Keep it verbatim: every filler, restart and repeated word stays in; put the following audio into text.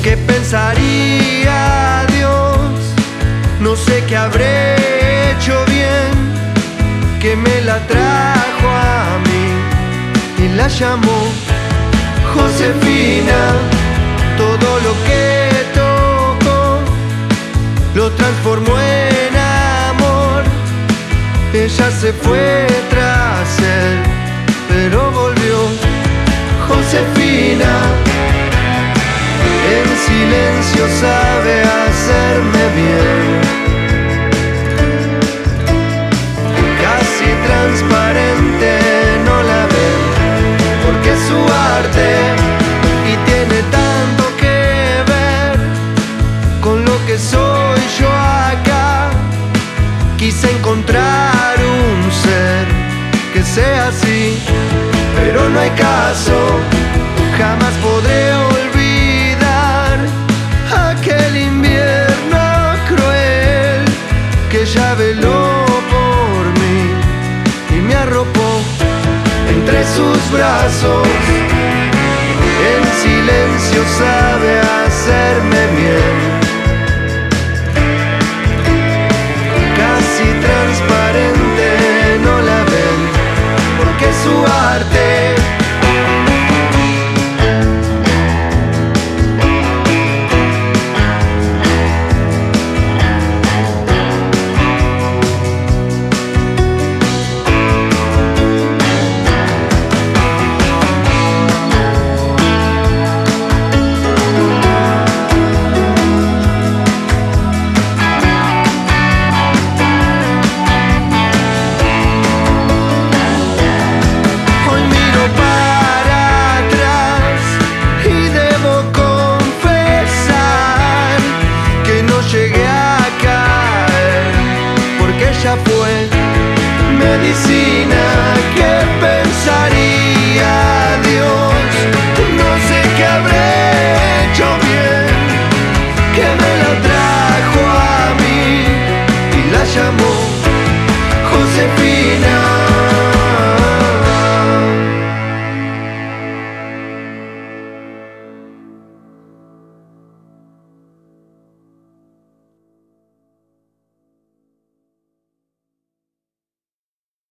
¿Qué pensaría Dios? No sé qué habré hecho bien, que me la trajo a mí y la llamó Josefina. Todo lo que tocó lo transformó en amor. Ella se fue tras él, pero volvió. Josefina en silencio sabe hacerme bien, casi transparente no la ven, porque es su arte y tiene tanto que ver con lo que soy yo acá. Quise encontrar un ser que sea así, pero no hay caso, jamás podré olvidar aquel invierno cruel que ella veló por mí y me arropó entre sus brazos. En silencio sabe hacerme bien, casi transparente no la ven, porque es su arte. Fue medicina. ¿Qué pensaría